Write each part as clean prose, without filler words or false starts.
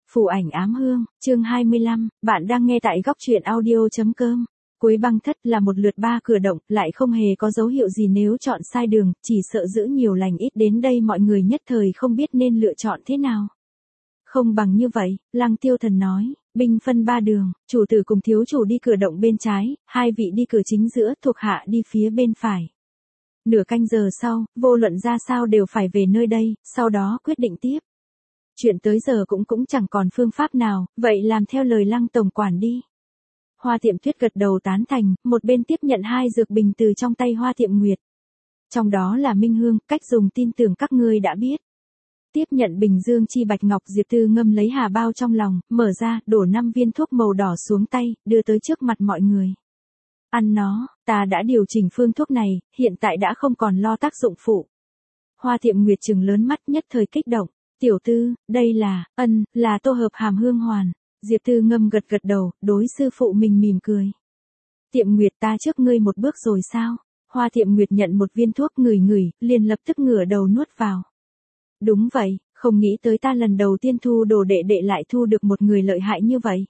Phù ảnh ám hương, chương 25, bạn đang nghe tại góc truyện audio.com. Cuối băng thất là một lượt 3 cửa động, lại không hề có dấu hiệu gì nếu chọn sai đường, chỉ sợ giữ nhiều lành ít đến đây mọi người nhất thời không biết nên lựa chọn thế nào. Không bằng như vậy, Lăng Tiêu Thần nói, binh phân 3 đường, chủ tử cùng thiếu chủ đi cửa động bên trái, hai vị đi cửa chính giữa, thuộc hạ đi phía bên phải. Nửa canh giờ sau, vô luận ra sao đều phải về nơi đây, sau đó quyết định tiếp. Chuyện tới giờ cũng chẳng còn phương pháp nào, vậy làm theo lời Lăng tổng quản đi. Hoa Tiệm Tuyết gật đầu tán thành, một bên tiếp nhận 2 dược bình từ trong tay Hoa Tiệm Nguyệt. Trong đó là minh hương, cách dùng tin tưởng các ngươi đã biết. Tiếp nhận bình dương chi bạch ngọc, Diệp Tư Ngâm lấy hà bao trong lòng, mở ra, đổ 5 viên thuốc màu đỏ xuống tay, đưa tới trước mặt mọi người. Ăn nó, ta đã điều chỉnh phương thuốc này, hiện tại đã không còn lo tác dụng phụ. Hoa Tiệm Nguyệt trừng lớn mắt nhất thời kích động. Tiểu tư, đây là tô hợp hàm hương hoàn. Diệp Tư Ngâm gật đầu, đối sư phụ mình mỉm cười. Tiệm Nguyệt, ta trước ngươi một bước rồi sao? Hoa Tiệm Nguyệt nhận một viên thuốc ngửi, liền lập tức ngửa đầu nuốt vào. Đúng vậy, không nghĩ tới ta lần đầu tiên thu đồ đệ lại thu được một người lợi hại như vậy.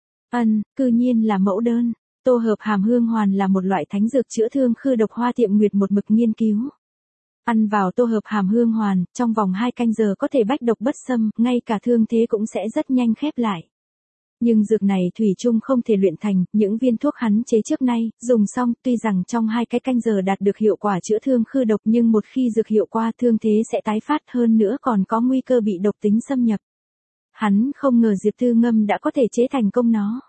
Cư nhiên là mẫu đơn. Tô hợp hàm hương hoàn là một loại thánh dược chữa thương khư độc, Hoa Tiệm Nguyệt một mực nghiên cứu. Ăn vào tô hợp hàm hương hoàn, trong vòng 2 canh giờ có thể bách độc bất xâm, ngay cả thương thế cũng sẽ rất nhanh khép lại. Nhưng dược này thủy chung không thể luyện thành, những viên thuốc hắn chế trước nay, dùng xong, tuy rằng trong 2 cái canh giờ đạt được hiệu quả chữa thương khư độc, nhưng một khi dược hiệu qua, thương thế sẽ tái phát, hơn nữa còn có nguy cơ bị độc tính xâm nhập. Hắn không ngờ Diệp Tư Ngâm đã có thể chế thành công nó.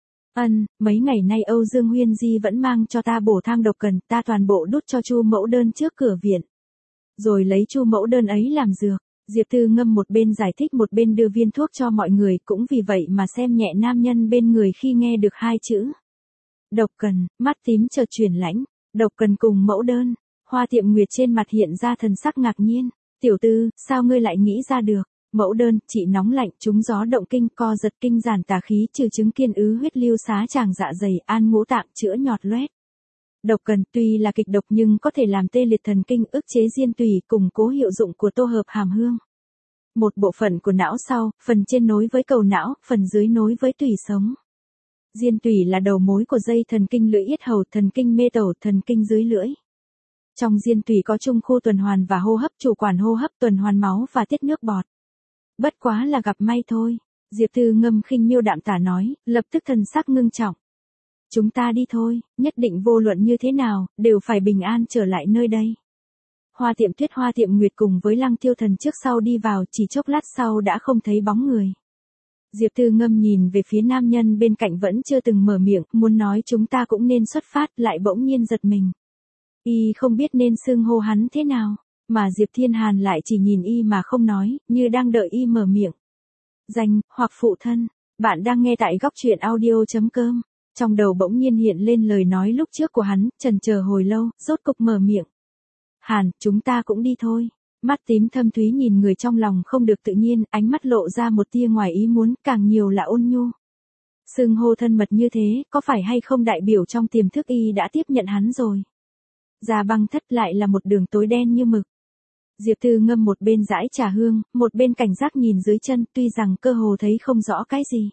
Mấy ngày nay Âu Dương Huyên Di vẫn mang cho ta bổ thang độc cần, ta toàn bộ đút cho Chu mẫu đơn trước cửa viện. Rồi lấy Chu mẫu đơn ấy làm dược. Diệp Tư Ngâm một bên giải thích một bên đưa viên thuốc cho mọi người, cũng vì vậy mà xem nhẹ nam nhân bên người khi nghe được 2 chữ. Độc cần, mắt tím chợt chuyển lãnh. Độc cần cùng mẫu đơn. Hoa Tiệm Nguyệt trên mặt hiện ra thần sắc ngạc nhiên. Tiểu tư, sao ngươi lại nghĩ ra được? Mẫu đơn, trị nóng lạnh, trúng gió động kinh, co giật kinh giản tà khí, trừ chứng kiên ứ huyết lưu xá tràng dạ dày, an ngũ tạng, chữa nhọt loét. Độc cần tuy là kịch độc nhưng có thể làm tê liệt thần kinh, ức chế diên tủy, củng cố hiệu dụng của tô hợp hàm hương. Một bộ phận của não sau, phần trên nối với cầu não, phần dưới nối với tủy sống. Diên tủy là đầu mối của dây thần kinh lưỡi yết hầu, thần kinh mê tẩu, thần kinh dưới lưỡi. Trong diên tủy có trung khu tuần hoàn và hô hấp, chủ quản hô hấp, tuần hoàn máu và tiết nước bọt. Bất quá là gặp may thôi. Diệp Tư Ngâm khinh miêu đạm tả nói, lập tức thần sắc ngưng trọng. Chúng ta đi thôi, nhất định vô luận như thế nào, đều phải bình an trở lại nơi đây. Hoa Tiệm Tuyết, Hoa Tiệm Nguyệt cùng với Lăng Tiêu Thần trước sau đi vào, chỉ chốc lát sau đã không thấy bóng người. Diệp Tư Ngâm nhìn về phía nam nhân bên cạnh vẫn chưa từng mở miệng, muốn nói chúng ta cũng nên xuất phát, lại bỗng nhiên giật mình. Y không biết nên xưng hô hắn thế nào, mà Diệp Thiên Hàn lại chỉ nhìn Y mà không nói, như đang đợi Y mở miệng. Danh, hoặc phụ thân, bạn đang nghe tại góc truyện audio.com. Trong đầu bỗng nhiên hiện lên lời nói lúc trước của hắn, chần chờ hồi lâu, rốt cục mở miệng. Hàn, chúng ta cũng đi thôi. Mắt tím thâm thúy nhìn người trong lòng không được tự nhiên, ánh mắt lộ ra một tia ngoài ý muốn, càng nhiều là ôn nhu. Xưng hô thân mật như thế, có phải hay không đại biểu trong tiềm thức Y đã tiếp nhận hắn rồi. Ra băng thất lại là một đường tối đen như mực. Diệp Tư Ngâm một bên dãi trà hương, một bên cảnh giác nhìn dưới chân, tuy rằng cơ hồ thấy không rõ cái gì.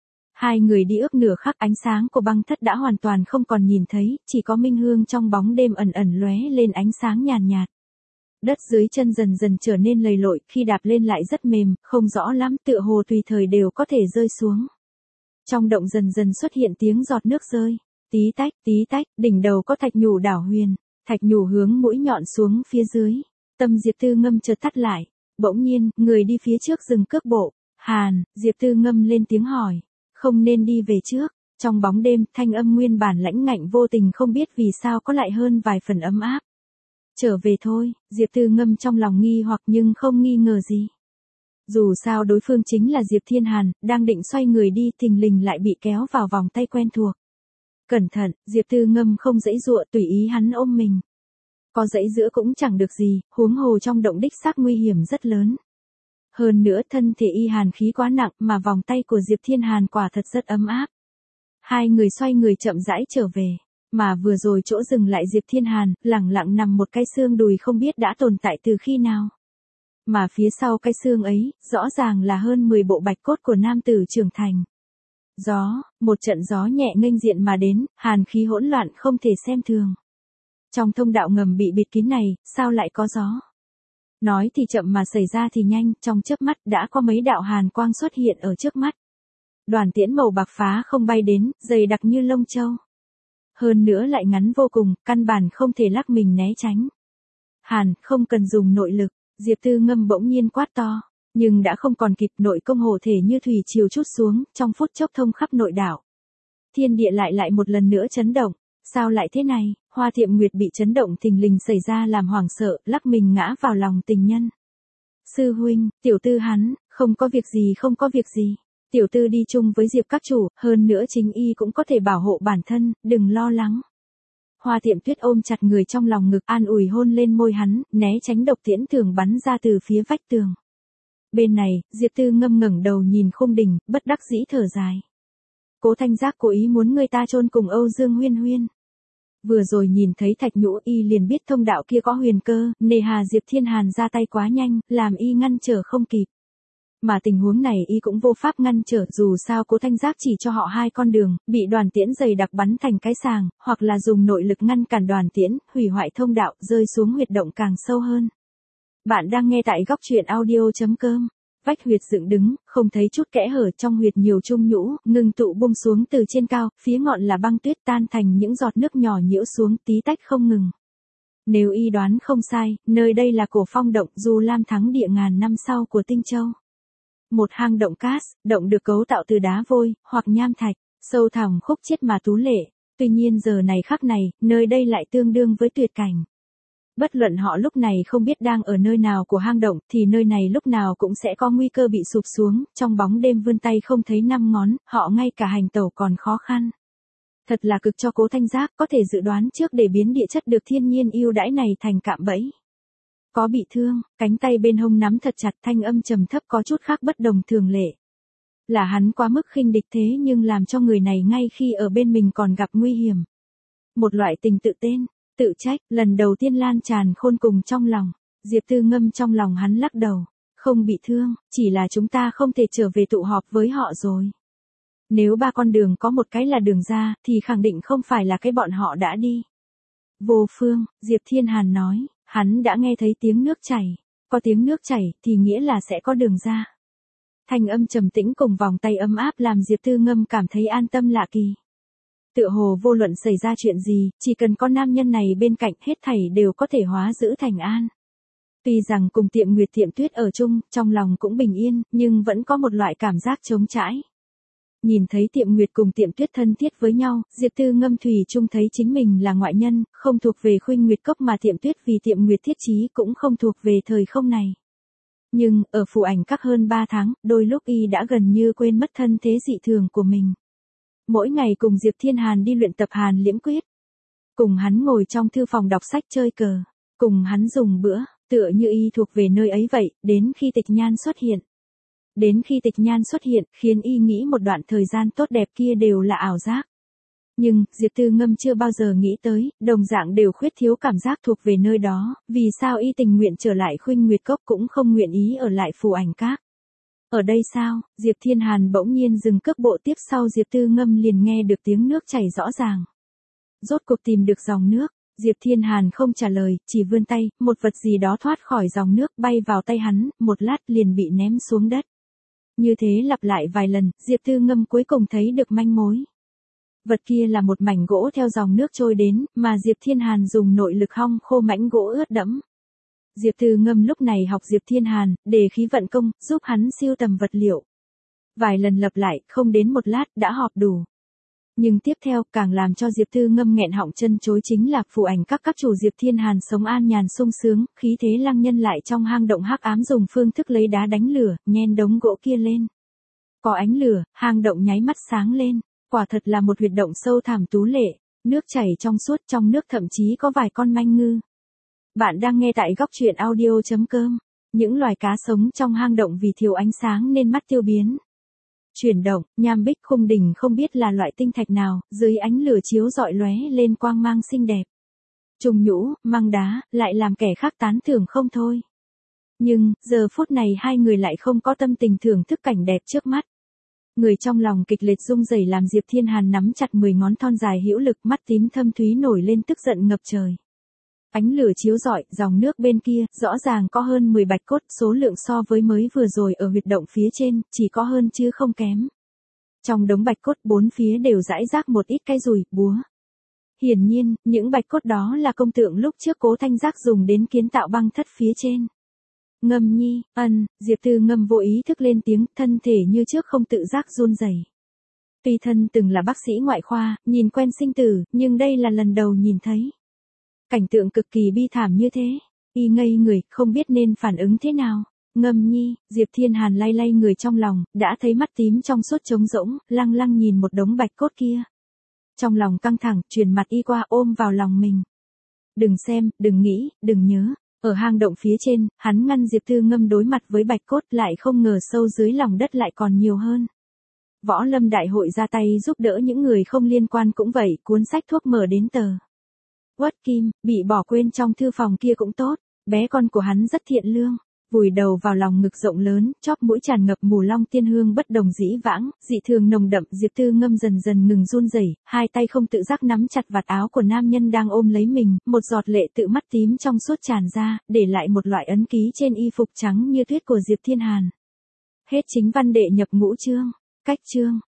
2 người đi ước nửa khắc, ánh sáng của băng thất đã hoàn toàn không còn nhìn thấy, chỉ có minh hương trong bóng đêm ẩn lóe lên ánh sáng nhàn nhạt. Đất dưới chân dần dần trở nên lầy lội, khi đạp lên lại rất mềm, không rõ lắm, tựa hồ tùy thời đều có thể rơi xuống. Trong động dần dần xuất hiện tiếng giọt nước rơi. Tí tách, đỉnh đầu có thạch nhũ đảo huyền. Thạch nhũ hướng mũi nhọn xuống phía dưới. Tâm Diệp Tư Ngâm chợt tắt lại. Bỗng nhiên, người đi phía trước dừng cước bộ. Hàn, Diệp Tư Ngâm lên tiếng hỏi. Không nên đi về trước. Trong bóng đêm, thanh âm nguyên bản lãnh ngạnh vô tình không biết vì sao có lại hơn vài phần ấm áp. Trở về thôi, Diệp Tư Ngâm trong lòng nghi hoặc nhưng không nghi ngờ gì. Dù sao đối phương chính là Diệp Thiên Hàn, đang định xoay người đi, thình lình lại bị kéo vào vòng tay quen thuộc. Cẩn thận, Diệp Tư Ngâm không dãy dụa, tùy ý hắn ôm mình. Có dãy giữa cũng chẳng được gì, huống hồ trong động đích xác nguy hiểm rất lớn. Hơn nữa thân thể Y hàn khí quá nặng mà vòng tay của Diệp Thiên Hàn quả thật rất ấm áp. 2 người xoay người chậm rãi trở về. Mà vừa rồi chỗ dừng lại Diệp Thiên Hàn, lẳng lặng nằm một cái xương đùi không biết đã tồn tại từ khi nào. mà phía sau cái xương ấy, rõ ràng là hơn 10 bộ bạch cốt của nam tử trưởng thành. Gió, một trận gió nhẹ nghênh diện mà đến, hàn khí hỗn loạn không thể xem thường. Trong thông đạo ngầm bị bịt kín này, sao lại có gió? Nói thì chậm mà xảy ra thì nhanh, trong chớp mắt đã có mấy đạo hàn quang xuất hiện ở trước mắt. Đoàn tiễn màu bạc phá không bay đến, dày đặc như lông châu. Hơn nữa lại ngắn vô cùng, căn bản không thể lắc mình né tránh. Hàn, không cần dùng nội lực, Diệp Tư Ngâm bỗng nhiên quát to. Nhưng đã không còn kịp, nội công hộ thể như thủy triều trút xuống, trong phút chốc thông khắp nội đảo. Thiên địa lại một lần nữa chấn động. Sao lại thế này? Hoa Tiệm Nguyệt bị chấn động thình lình xảy ra làm hoảng sợ, lắc mình ngã vào lòng tình nhân. Sư huynh, tiểu tư hắn, không có việc gì. Tiểu tư đi chung với Diệp các chủ, hơn nữa chính y cũng có thể bảo hộ bản thân, đừng lo lắng. Hoa Tiệm Tuyết ôm chặt người trong lòng ngực, an ủi hôn lên môi hắn, né tránh độc tiễn thường bắn ra từ phía vách tường. Bên này, Diệp Tư Ngâm ngẩng đầu nhìn khung đỉnh, bất đắc dĩ thở dài. Cố Thanh Giác cố ý muốn người ta chôn cùng Âu Dương Huyên Huyên. Vừa rồi nhìn thấy Thạch Nhũ y liền biết thông đạo kia có huyền cơ, nề hà Diệp Thiên Hàn ra tay quá nhanh, làm y ngăn trở không kịp. Mà tình huống này y cũng vô pháp ngăn trở, dù sao Cố Thanh Giác chỉ cho họ hai con đường, bị đoàn tiễn dày đặc bắn thành cái sàng, hoặc là dùng nội lực ngăn cản đoàn tiễn, hủy hoại thông đạo, rơi xuống huyệt động càng sâu hơn. Bạn đang nghe tại góc truyện audio.com. Vách huyệt dựng đứng, không thấy chút kẽ hở, trong huyệt nhiều chung nhũ, ngưng tụ bung xuống từ trên cao, phía ngọn là băng tuyết tan thành những giọt nước nhỏ nhiễu xuống tí tách không ngừng. Nếu y đoán không sai, nơi đây là Cổ Phong động, Du Lam thắng địa ngàn năm sau của Tinh Châu. Một hang động cát, động được cấu tạo từ đá vôi, hoặc nham thạch, sâu thẳm khúc chiết mà tú lệ. Tuy nhiên giờ này khắc này, nơi đây lại tương đương với tuyệt cảnh. Bất luận họ lúc này không biết đang ở nơi nào của hang động, thì nơi này lúc nào cũng sẽ có nguy cơ bị sụp xuống, trong bóng đêm vươn tay không thấy năm ngón, họ ngay cả hành tẩu còn khó khăn. Thật là cực cho Cố Thanh Giác, có thể dự đoán trước để biến địa chất được thiên nhiên ưu đãi này thành cạm bẫy. Có bị thương, cánh tay bên hông nắm thật chặt, thanh âm trầm thấp có chút khác bất đồng thường lệ. Là hắn quá mức khinh địch thế nhưng làm cho người này ngay khi ở bên mình còn gặp nguy hiểm. Một loại tình tự tên. Tự trách, lần đầu tiên lan tràn khôn cùng trong lòng. Diệp Tư Ngâm trong lòng hắn lắc đầu. Không bị thương, chỉ là chúng ta không thể trở về tụ họp với họ rồi. Nếu ba con đường có một cái là đường ra, thì khẳng định không phải là cái bọn họ đã đi. Vô phương, Diệp Thiên Hàn nói, hắn đã nghe thấy tiếng nước chảy. Có tiếng nước chảy, thì nghĩa là sẽ có đường ra. Thanh âm trầm tĩnh cùng vòng tay ấm áp làm Diệp Tư Ngâm cảm thấy an tâm lạ kỳ. Tựa hồ vô luận xảy ra chuyện gì, chỉ cần có nam nhân này bên cạnh hết thảy đều có thể hóa giữ thành an. Tuy rằng cùng Tiệm Nguyệt Tiệm Tuyết ở chung, trong lòng cũng bình yên, nhưng vẫn có một loại cảm giác trống trải. Nhìn thấy Tiệm Nguyệt cùng Tiệm Tuyết thân thiết với nhau, Diệp Tư Ngâm thủy chung thấy chính mình là ngoại nhân, không thuộc về Khuynh Nguyệt Cốc mà Tiệm Tuyết vì Tiệm Nguyệt thiết trí cũng không thuộc về thời không này. Nhưng, ở Phù Ảnh Các hơn 3 tháng, đôi lúc y đã gần như quên mất thân thế dị thường của mình. Mỗi ngày cùng Diệp Thiên Hàn đi luyện tập Hàn Liễm Quyết. Cùng hắn ngồi trong thư phòng đọc sách chơi cờ. Cùng hắn dùng bữa, tựa như y thuộc về nơi ấy vậy, đến khi Tịch Nhan xuất hiện. Đến khi Tịch Nhan xuất hiện, khiến y nghĩ một đoạn thời gian tốt đẹp kia đều là ảo giác. Nhưng, Diệp Tư Ngâm chưa bao giờ nghĩ tới, đồng dạng đều khuyết thiếu cảm giác thuộc về nơi đó, vì sao y tình nguyện trở lại Khuynh Nguyệt Cốc cũng không nguyện ý ở lại Phù Ảnh Các. Ở đây sao? Diệp Thiên Hàn bỗng nhiên dừng cước bộ, tiếp sau Diệp Tư Ngâm liền nghe được tiếng nước chảy rõ ràng. Rốt cuộc tìm được dòng nước, Diệp Thiên Hàn không trả lời, chỉ vươn tay, một vật gì đó thoát khỏi dòng nước bay vào tay hắn, một lát liền bị ném xuống đất. Như thế lặp lại vài lần, Diệp Tư Ngâm cuối cùng thấy được manh mối. Vật kia là một mảnh gỗ theo dòng nước trôi đến, mà Diệp Thiên Hàn dùng nội lực hong khô mảnh gỗ ướt đẫm. Diệp Tư Ngâm lúc này học Diệp Thiên Hàn, để khí vận công, giúp hắn siêu tầm vật liệu. Vài lần lặp lại, không đến một lát, đã họp đủ. Nhưng tiếp theo, càng làm cho Diệp Tư Ngâm nghẹn họng chân chối chính là Phù Ảnh Các chủ Diệp Thiên Hàn sống an nhàn sung sướng, khí thế lăng nhân lại trong hang động hắc ám dùng phương thức lấy đá đánh lửa, nhen đống gỗ kia lên. Có ánh lửa, hang động nháy mắt sáng lên, quả thật là một huyệt động sâu thẳm tú lệ, nước chảy trong suốt, trong nước thậm chí có vài con manh ngư. Bạn đang nghe tại góc truyện audio.com. Những loài cá sống trong hang động vì thiếu ánh sáng nên mắt tiêu biến. Chuyển động, nham bích khung đỉnh không biết là loại tinh thạch nào, dưới ánh lửa chiếu rọi lóe lên quang mang xinh đẹp. Trùng nhũ, măng đá, lại làm kẻ khác tán thưởng không thôi. Nhưng, giờ phút này hai người lại không có tâm tình thưởng thức cảnh đẹp trước mắt. Người trong lòng kịch liệt rung rẩy làm Diệp Thiên Hàn nắm chặt 10 ngón thon dài hữu lực, mắt tím thâm thúy nổi lên tức giận ngập trời. Ánh lửa chiếu rọi, dòng nước bên kia, rõ ràng có hơn 10 bạch cốt, số lượng so với mới vừa rồi ở huyệt động phía trên, chỉ có hơn chứ không kém. Trong đống bạch cốt bốn phía đều rải rác một ít cái dùi, búa. Hiển nhiên, những bạch cốt đó là công tượng lúc trước Cố Thanh Giác dùng đến kiến tạo băng thất phía trên. Ngâm nhi, Diệp Tư Ngâm vô ý thức lên tiếng, thân thể như trước không tự giác run rẩy. Tuy thân từng là bác sĩ ngoại khoa, nhìn quen sinh tử, nhưng đây là lần đầu nhìn thấy. Cảnh tượng cực kỳ bi thảm như thế, y ngây người, không biết nên phản ứng thế nào. Ngâm nhi, Diệp Thiên Hàn lay lay người trong lòng, đã thấy mắt tím trong suốt trống rỗng, lăng lăng nhìn một đống bạch cốt kia. Trong lòng căng thẳng, chuyển mặt y qua ôm vào lòng mình. Đừng xem, đừng nghĩ, đừng nhớ. Ở hang động phía trên, hắn ngăn Diệp Tư Ngâm đối mặt với bạch cốt, lại không ngờ sâu dưới lòng đất lại còn nhiều hơn. Võ Lâm Đại hội ra tay giúp đỡ những người không liên quan cũng vậy, cuốn sách thuốc mở đến tờ. Uất Kim, bị bỏ quên trong thư phòng kia cũng tốt, bé con của hắn rất thiện lương. Vùi đầu vào lòng ngực rộng lớn, chóp mũi tràn ngập mù long tiên hương bất đồng dĩ vãng, dị thường nồng đậm. Diệp Tư Ngâm dần dần ngừng run rẩy, hai tay không tự giác nắm chặt vạt áo của nam nhân đang ôm lấy mình, một giọt lệ tự mắt tím trong suốt tràn ra, để lại một loại ấn ký trên y phục trắng như tuyết của Diệp Thiên Hàn. Hết chính văn, đệ nhập ngũ chương. Cách chương